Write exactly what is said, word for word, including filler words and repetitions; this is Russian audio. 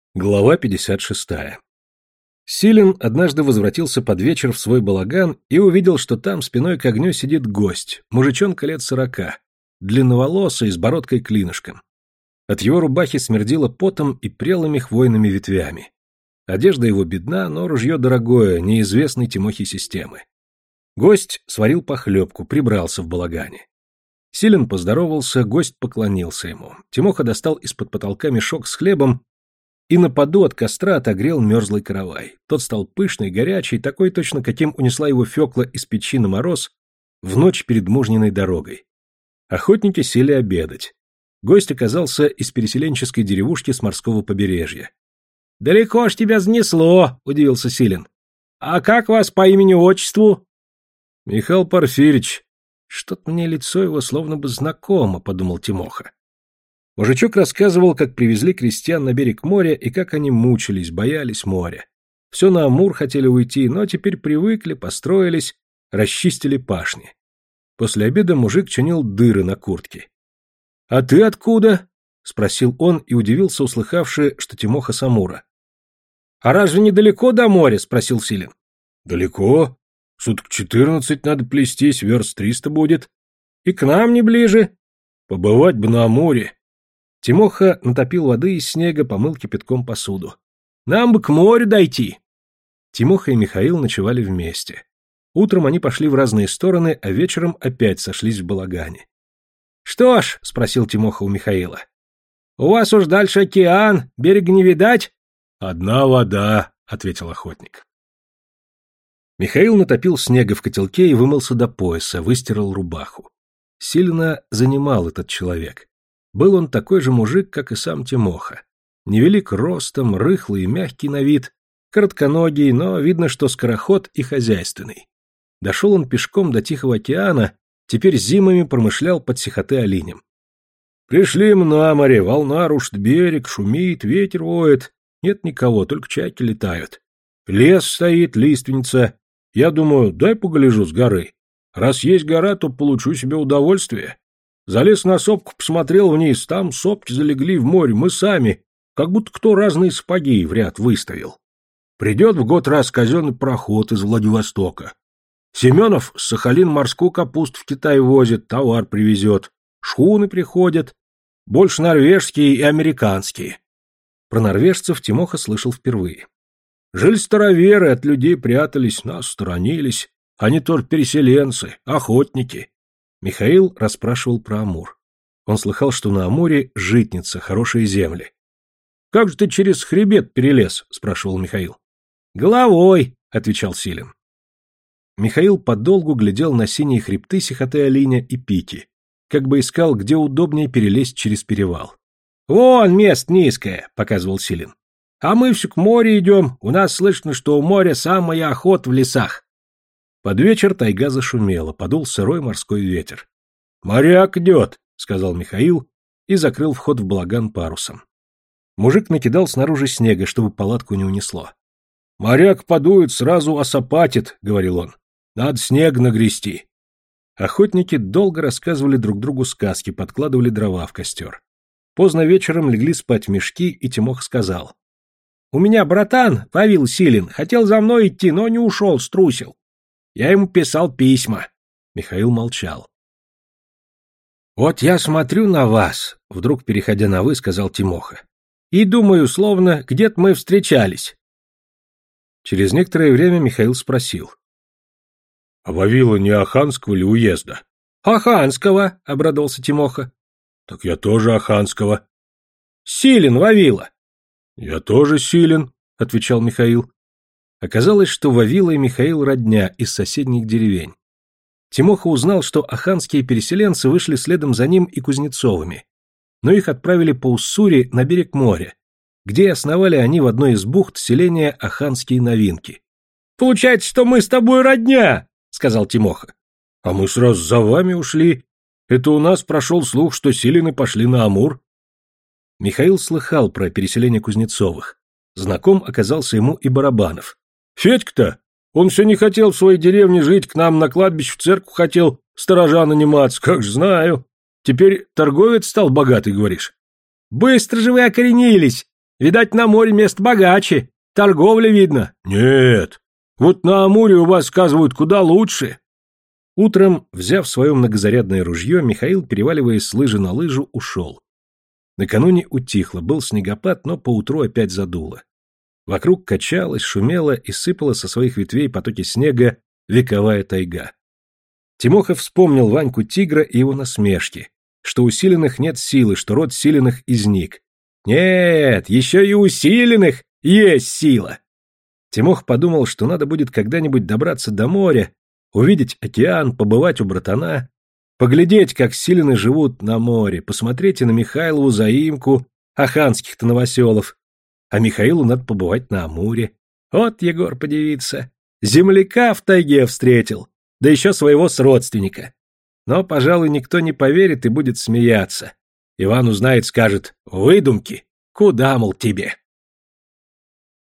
Глава пятьдесят шестая. Силин однажды возвратился под вечер в свой балаган и увидел, что там спиной к огню сидит гость, мужичонка лет сорока, длинноволосый, с бородкой-клинышком. От его рубахи смердило потом и прелыми хвойными ветвями. Одежда его бедна, но ружье дорогое, неизвестной Тимохе системы. Гость сварил похлебку, прибрался в балагане. Силин поздоровался, гость поклонился ему. Тимоха достал из-под потолка мешок с хлебом и на поду от костра отогрел мерзлый каравай. Тот стал пышный, горячий, такой точно, каким унесла его Фёкла из печи на мороз в ночь перед мужниной дорогой. Охотники сели обедать. Гость оказался из переселенческой деревушки с морского побережья. — Далеко ж тебя занесло, — удивился Силин. — А как вас по имени-отчеству? — Михаил Порфирич. Что-то мне лицо его словно бы знакомо, — подумал Тимоха. Мужичок рассказывал, как привезли крестьян на берег моря и как они мучились, боялись моря. Все на Амур хотели уйти, но теперь привыкли, построились, расчистили пашни. После обеда мужик чинил дыры на куртке. — А ты откуда? — спросил он и удивился, услыхавши, что Тимоха с Амура. — А разве недалеко до моря? — спросил Силин. — Далеко. Суток четырнадцать надо плестись, верст триста будет. — И к нам не ближе. — Побывать бы на Амуре. Тимоха натопил воды из снега, помыл кипятком посуду. — Нам бы к морю дойти. Тимоха и Михаил ночевали вместе. Утром они пошли в разные стороны, а вечером опять сошлись в балагане. — Что ж, — спросил Тимоха у Михаила, — у вас уж дальше океан, берега не видать? — Одна вода, — ответил охотник. Михаил натопил снега в котелке и вымылся до пояса, выстирал рубаху. Сильно занимал этот человек. Был он такой же мужик, как и сам Тимоха. Невелик ростом, рыхлый и мягкий на вид, коротконогий, но видно, что скороход и хозяйственный. Дошел он пешком до Тихого океана, теперь зимами промышлял под Сихоты-Алинем. Пришли мы на море, волна рушит берег, шумит, ветер воет. Нет никого, только чайки летают. Лес стоит, лиственница. Я думаю, дай погляжу с горы. Раз есть гора, то получу себе удовольствие. Залез на сопку, посмотрел вниз, там сопки залегли в море, мы сами, как будто кто разные сапоги в ряд выставил. Придет в год раз казенный пароход из Владивостока. Семенов с Сахалин морскую капусту в Китай возит, товар привезет. Шхуны приходят, больше норвежские и американские. Про норвежцев Тимоха слышал впервые. Жили староверы, от людей прятались, нас сторонились. Они тоже переселенцы, охотники. Михаил расспрашивал про Амур. Он слыхал, что на Амуре житница, хорошие земли. — Как же ты через хребет перелез? — спрашивал Михаил. — Головой, — отвечал Силин. Михаил подолгу глядел на синие хребты Сихоты-Алиня и Пики, как бы искал, где удобнее перелезть через перевал. — Вон место низкое, — показывал Силин. — А мы все к морю идем, у нас слышно, что у моря самая охота в лесах. Под вечер тайга зашумела, подул сырой морской ветер. — Моряк идет, — сказал Михаил и закрыл вход в балаган парусом. Мужик накидал снаружи снега, чтобы палатку не унесло. — Моряк подует, сразу осапатит, — говорил он. — Надо снег нагрести. Охотники долго рассказывали друг другу сказки, подкладывали дрова в костер. Поздно вечером легли спать в мешки, и Тимох сказал. — У меня братан, Павел Силин, хотел за мной идти, но не ушел, струсил. Я ему писал письма. Михаил молчал. — Вот я смотрю на вас, — вдруг, переходя на «вы», сказал Тимоха, — и думаю, словно где-то мы встречались. Через некоторое время Михаил спросил. — А Вавила не Аханского ли уезда? — Аханского, — обрадовался Тимоха. — Так я тоже Аханского. — Силин Вавила. — Я тоже Силин, — отвечал Михаил. Оказалось, что Вавила и Михаил родня из соседних деревень. Тимоха узнал, что аханские переселенцы вышли следом за ним и Кузнецовыми, но их отправили по Уссури на берег моря, где и основали они в одной из бухт селения Аханские Новинки. — Получается, что мы с тобой родня, — сказал Тимоха. — А мы сразу за вами ушли. Это у нас прошел слух, что Силины пошли на Амур. Михаил слыхал про переселение Кузнецовых. Знаком оказался ему и Барабанов. Федька-то, он все не хотел в своей деревне жить, к нам на кладбище в церковь хотел сторожа наниматься, как ж знаю. Теперь торговец стал богатый, говоришь. Быстро же вы окоренились, Видать, на море мест богаче, торговля видно. Нет, вот на Амуре у вас, сказывают, куда лучше. Утром, взяв свое многозарядное ружье, Михаил, переваливаясь с лыжи на лыжу, ушел. Накануне утихло, был снегопад, но поутру опять задуло. Вокруг качалась, шумела и сыпала со своих ветвей потоки снега вековая тайга. Тимоха вспомнил Ваньку Тигра и его насмешки, что у Силиных нет силы, что род Силиных изник. Нет, еще и у Силиных есть сила. Тимох подумал, что надо будет когда-нибудь добраться до моря, увидеть океан, побывать у братана, поглядеть, как Силины живут на море, посмотреть и на Михайлову заимку, аханских-то новоселов. А Михаилу надо побывать на Амуре. Вот Егор подивится. Земляка в тайге встретил, да еще своего сродственника. Но, пожалуй, никто не поверит и будет смеяться. Иван узнает, скажет: выдумки, куда, мол, тебе?